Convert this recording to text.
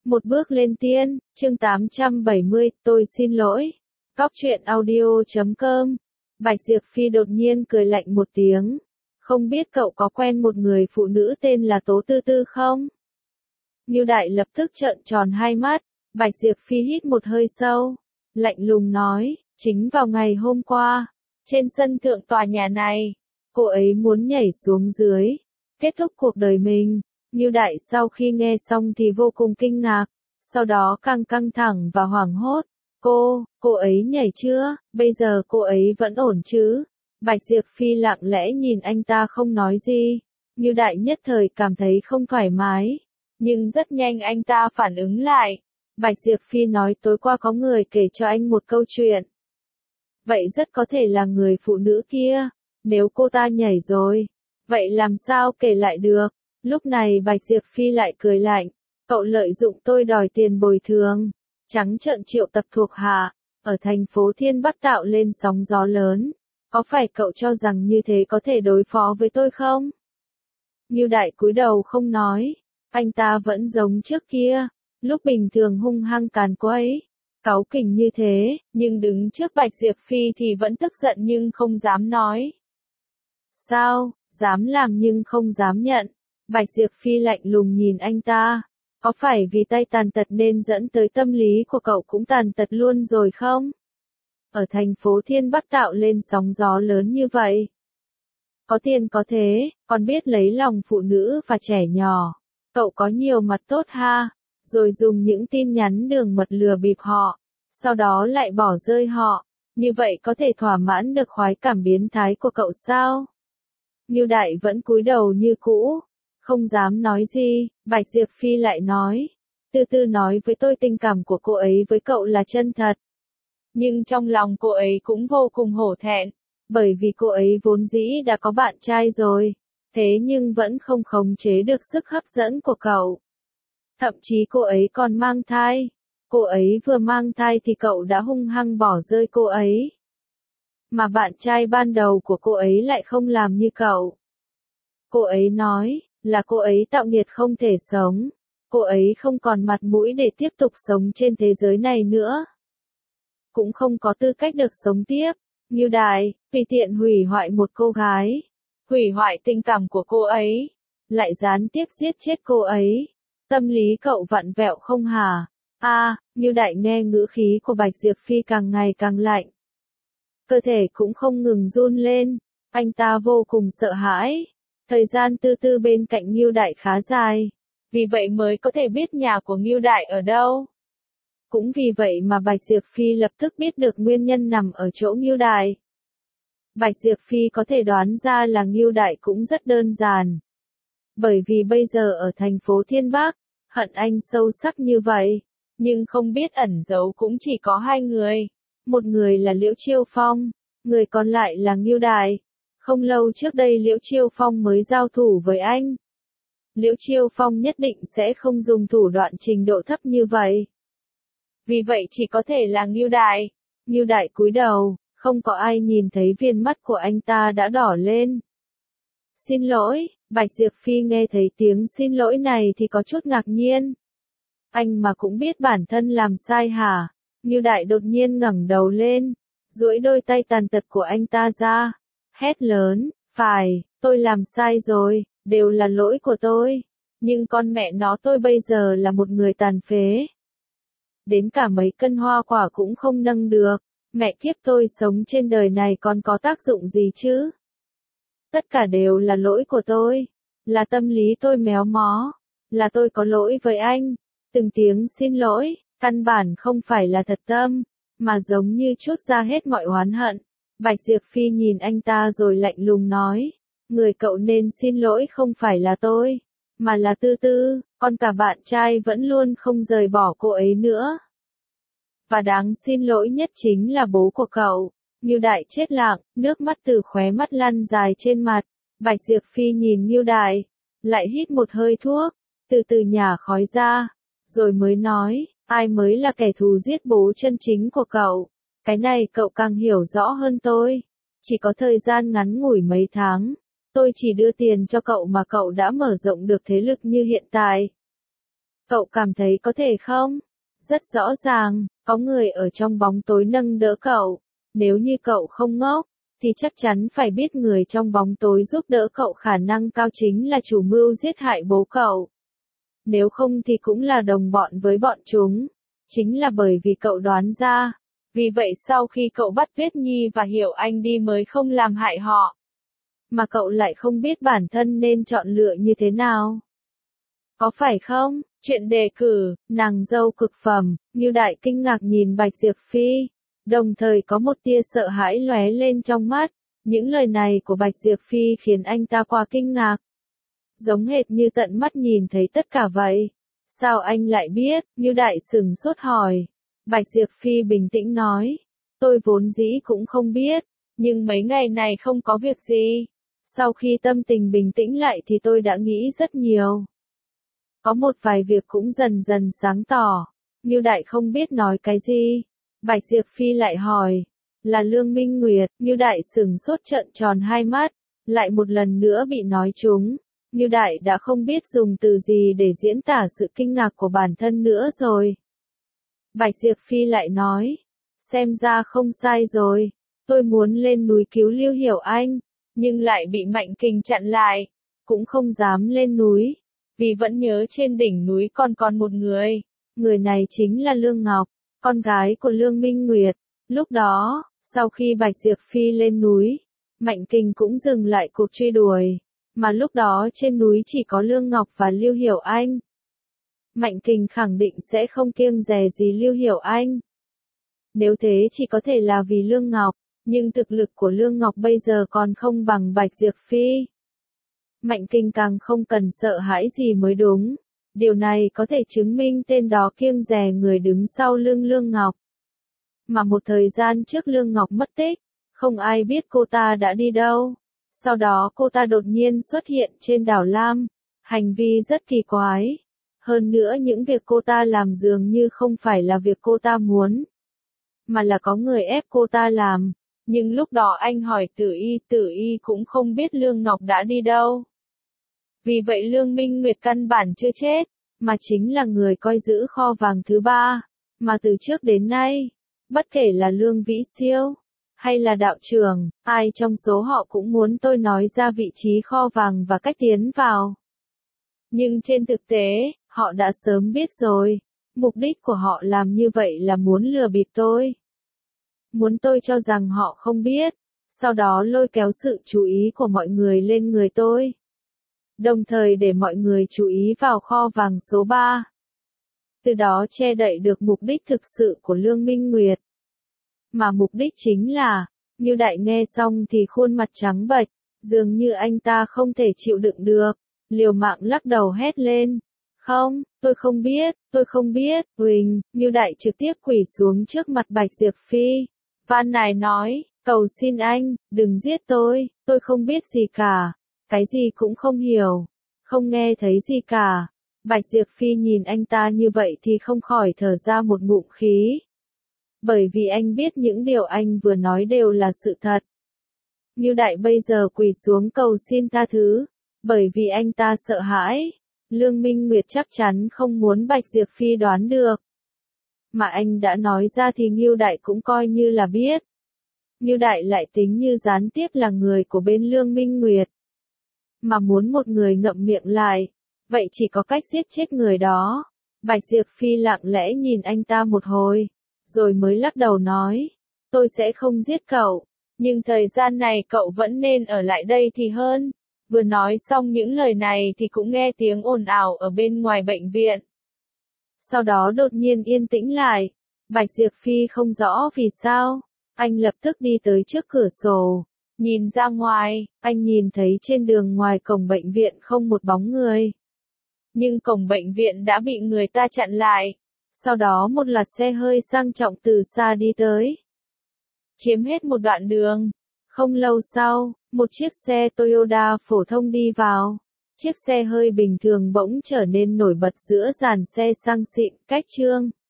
Một bước lên tiên, chương 870, tôi xin lỗi. Góc truyện audio.com. Bạch Diệp Phi đột nhiên cười lạnh một tiếng. Không biết cậu có quen một người phụ nữ tên là Tố Tư Tư không? Ngưu Đại lập tức trợn tròn hai mắt. Bạch Diệp Phi hít một hơi sâu. Lạnh lùng nói, chính vào ngày hôm qua, trên sân thượng tòa nhà này, cô ấy muốn nhảy xuống dưới, kết thúc cuộc đời mình. Ngưu Đại sau khi nghe xong thì vô cùng kinh ngạc, sau đó càng căng thẳng và hoảng hốt. Cô ấy nhảy chưa, bây giờ cô ấy vẫn ổn chứ? Bạch Diệp Phi lặng lẽ nhìn anh ta không nói gì. Ngưu Đại nhất thời cảm thấy không thoải mái, nhưng rất nhanh anh ta phản ứng lại. Bạch Diệp Phi nói tối qua có người kể cho anh một câu chuyện. Vậy rất có thể là người phụ nữ kia, nếu cô ta nhảy rồi, vậy làm sao kể lại được? Lúc này Bạch Diệp Phi lại cười lạnh, cậu lợi dụng tôi đòi tiền bồi thường, trắng trợn triệu tập thuộc hạ, ở thành phố Thiên Bắc tạo lên sóng gió lớn, có phải cậu cho rằng như thế có thể đối phó với tôi không? Ngưu Đại cúi đầu không nói, anh ta vẫn giống trước kia, lúc bình thường hung hăng càn quấy, cáu kỉnh như thế, nhưng đứng trước Bạch Diệp Phi thì vẫn tức giận nhưng không dám nói. Sao, dám làm nhưng không dám nhận. Bạch Diệp Phi lạnh lùng nhìn anh ta, có phải vì tay tàn tật nên dẫn tới tâm lý của cậu cũng tàn tật luôn rồi không? Ở thành phố Thiên Bắc tạo lên sóng gió lớn như vậy. Có tiền có thế, còn biết lấy lòng phụ nữ và trẻ nhỏ. Cậu có nhiều mặt tốt ha, rồi dùng những tin nhắn đường mật lừa bịp họ, sau đó lại bỏ rơi họ. Như vậy có thể thỏa mãn được khoái cảm biến thái của cậu sao? Ngưu Đại vẫn cúi đầu như cũ, không dám nói gì. Bạch Diệp Phi lại nói, Tư Tư nói với tôi tình cảm của cô ấy với cậu là chân thật. Nhưng trong lòng cô ấy cũng vô cùng hổ thẹn, bởi vì cô ấy vốn dĩ đã có bạn trai rồi, thế nhưng vẫn không khống chế được sức hấp dẫn của cậu. Thậm chí cô ấy còn mang thai. Cô ấy vừa mang thai thì cậu đã hung hăng bỏ rơi cô ấy. Mà bạn trai ban đầu của cô ấy lại không làm như cậu. Cô ấy nói, là cô ấy tạo nghiệt không thể sống. Cô ấy không còn mặt mũi để tiếp tục sống trên thế giới này nữa. Cũng không có tư cách được sống tiếp. Ngưu Đại, tùy tiện hủy hoại một cô gái. Hủy hoại tình cảm của cô ấy. Lại gián tiếp giết chết cô ấy. Tâm lý cậu vặn vẹo không hả? Ngưu Đại nghe ngữ khí của Bạch Diệp Phi càng ngày càng lạnh. Cơ thể cũng không ngừng run lên. Anh ta vô cùng sợ hãi. Thời gian Tư Tư bên cạnh Ngưu Đại khá dài. Vì vậy mới có thể biết nhà của Ngưu Đại ở đâu. Cũng vì vậy mà Bạch Diệp Phi lập tức biết được nguyên nhân nằm ở chỗ Ngưu Đại. Bạch Diệp Phi có thể đoán ra là Ngưu Đại cũng rất đơn giản. Bởi vì bây giờ ở thành phố Thiên Bắc, hận anh sâu sắc như vậy, nhưng không biết ẩn giấu cũng chỉ có hai người. Một người là Liễu Chiêu Phong, người còn lại là Ngưu Đại. Không lâu trước đây Liễu Chiêu Phong mới giao thủ với anh. Liễu Chiêu Phong nhất định sẽ không dùng thủ đoạn trình độ thấp như vậy. Vì vậy chỉ có thể là Ngưu Đại. Ngưu Đại cúi đầu, không có ai nhìn thấy viền mắt của anh ta đã đỏ lên. Xin lỗi, Bạch Diệp Phi nghe thấy tiếng xin lỗi này thì có chút ngạc nhiên. Anh mà cũng biết bản thân làm sai hả? Ngưu Đại đột nhiên ngẩng đầu lên, duỗi đôi tay tàn tật của anh ta ra, hét lớn, phải, tôi làm sai rồi, đều là lỗi của tôi. Nhưng con mẹ nó tôi bây giờ là một người tàn phế. Đến cả mấy cân hoa quả cũng không nâng được, mẹ kiếp tôi sống trên đời này còn có tác dụng gì chứ? Tất cả đều là lỗi của tôi, là tâm lý tôi méo mó, là tôi có lỗi với anh. Từng tiếng xin lỗi, căn bản không phải là thật tâm, mà giống như trút ra hết mọi oán hận. Bạch Diệp Phi nhìn anh ta rồi lạnh lùng nói, người cậu nên xin lỗi không phải là tôi, mà là Tư Tư, còn cả bạn trai vẫn luôn không rời bỏ cô ấy nữa. Và đáng xin lỗi nhất chính là bố của cậu. Ngưu Đại chết lặng, nước mắt từ khóe mắt lăn dài trên mặt. Bạch Diệp Phi nhìn Ngưu Đại, lại hít một hơi thuốc, từ từ nhả khói ra, rồi mới nói, ai mới là kẻ thù giết bố chân chính của cậu? Cái này cậu càng hiểu rõ hơn tôi. Chỉ có thời gian ngắn ngủi mấy tháng, tôi chỉ đưa tiền cho cậu mà cậu đã mở rộng được thế lực như hiện tại. Cậu cảm thấy có thể không? Rất rõ ràng, có người ở trong bóng tối nâng đỡ cậu. Nếu như cậu không ngốc, thì chắc chắn phải biết người trong bóng tối giúp đỡ cậu khả năng cao chính là chủ mưu giết hại bố cậu. Nếu không thì cũng là đồng bọn với bọn chúng. Chính là bởi vì cậu đoán ra. Vì vậy sau khi cậu bắt Tuyết Nhi và Hiểu Anh đi mới không làm hại họ. Mà cậu lại không biết bản thân nên chọn lựa như thế nào. Có phải không? Chuyện đề cử, nàng dâu cực phẩm, Ngưu Đại kinh ngạc nhìn Bạch Diệp Phi. Đồng thời có một tia sợ hãi lóe lên trong mắt. Những lời này của Bạch Diệp Phi khiến anh ta quá kinh ngạc. Giống hệt như tận mắt nhìn thấy tất cả vậy. Sao anh lại biết? Ngưu Đại sửng sốt hỏi. Bạch Diệp Phi bình tĩnh nói. Tôi vốn dĩ cũng không biết, nhưng mấy ngày này không có việc gì. Sau khi tâm tình bình tĩnh lại thì tôi đã nghĩ rất nhiều. Có một vài việc cũng dần dần sáng tỏ. Ngưu Đại không biết nói cái gì. Bạch Diệp Phi lại hỏi. Là Lương Minh Nguyệt. Ngưu Đại sửng sốt trợn tròn hai mắt. Lại một lần nữa bị nói trúng. Ngưu Đại đã không biết dùng từ gì để diễn tả sự kinh ngạc của bản thân nữa rồi. Bạch Diệp Phi lại nói. Xem ra không sai rồi. Tôi muốn lên núi cứu Lưu Hiểu Anh. Nhưng lại bị Mạnh Kình chặn lại. Cũng không dám lên núi. Vì vẫn nhớ trên đỉnh núi còn một người. Người này chính là Lương Ngọc, con gái của Lương Minh Nguyệt. Lúc đó, sau khi Bạch Diệp Phi lên núi, Mạnh Kình cũng dừng lại cuộc truy đuổi. Mà lúc đó trên núi chỉ có Lương Ngọc và Lưu Hiểu Anh. Mạnh Kình khẳng định sẽ không kiêng dè gì Lưu Hiểu Anh. Nếu thế chỉ có thể là vì Lương Ngọc, nhưng thực lực của Lương Ngọc bây giờ còn không bằng Bạch Diệp Phi. Mạnh Kình càng không cần sợ hãi gì mới đúng. Điều này có thể chứng minh tên đó kiêng dè người đứng sau lưng Lương Ngọc. Mà một thời gian trước Lương Ngọc mất tích, không ai biết cô ta đã đi đâu. Sau đó cô ta đột nhiên xuất hiện trên đảo Lam. Hành vi rất kỳ quái. Hơn nữa những việc cô ta làm dường như không phải là việc cô ta muốn, mà là có người ép cô ta làm. Nhưng lúc đó anh hỏi Tử Y cũng không biết Lương Ngọc đã đi đâu. Vì vậy Lương Minh Nguyệt căn bản chưa chết, mà chính là người coi giữ kho vàng thứ ba. Mà từ trước đến nay, bất kể là Lương Vĩ Siêu, hay là đạo trưởng, ai trong số họ cũng muốn tôi nói ra vị trí kho vàng và cách tiến vào. Nhưng trên thực tế, họ đã sớm biết rồi. Mục đích của họ làm như vậy là muốn lừa bịp tôi. Muốn tôi cho rằng họ không biết, sau đó lôi kéo sự chú ý của mọi người lên người tôi. Đồng thời để mọi người chú ý vào kho vàng số 3. Từ đó che đậy được mục đích thực sự của Lương Minh Nguyệt. Mà mục đích chính là, Ngưu Đại nghe xong thì khuôn mặt trắng bệch, dường như anh ta không thể chịu đựng được, liều mạng lắc đầu hét lên. Không, tôi không biết, Huỳnh. Ngưu Đại trực tiếp quỳ xuống trước mặt Bạch Diệp Phi. Van nài nói, cầu xin anh, đừng giết tôi không biết gì cả. Cái gì cũng không hiểu, không nghe thấy gì cả. Bạch Diệp Phi nhìn anh ta như vậy thì không khỏi thở ra một ngụm khí. Bởi vì anh biết những điều anh vừa nói đều là sự thật. Ngưu Đại bây giờ quỳ xuống cầu xin tha thứ, bởi vì anh ta sợ hãi. Lương Minh Nguyệt chắc chắn không muốn Bạch Diệp Phi đoán được. Mà anh đã nói ra thì Ngưu Đại cũng coi như là biết. Ngưu Đại lại tính như gián tiếp là người của bên Lương Minh Nguyệt. Mà muốn một người ngậm miệng lại, vậy chỉ có cách giết chết người đó. Bạch Diệp Phi lặng lẽ nhìn anh ta một hồi, rồi mới lắc đầu nói, tôi sẽ không giết cậu, nhưng thời gian này cậu vẫn nên ở lại đây thì hơn. Vừa nói xong những lời này thì cũng nghe tiếng ồn ào ở bên ngoài bệnh viện. Sau đó đột nhiên yên tĩnh lại. Bạch Diệp Phi không rõ vì sao. Anh lập tức đi tới trước cửa sổ. Nhìn ra ngoài, anh nhìn thấy trên đường ngoài cổng bệnh viện không một bóng người. Nhưng cổng bệnh viện đã bị người ta chặn lại. Sau đó một loạt xe hơi sang trọng từ xa đi tới. Chiếm hết một đoạn đường. Không lâu sau, một chiếc xe Toyota phổ thông đi vào. Chiếc xe hơi bình thường bỗng trở nên nổi bật giữa dàn xe sang xịn, cách trương.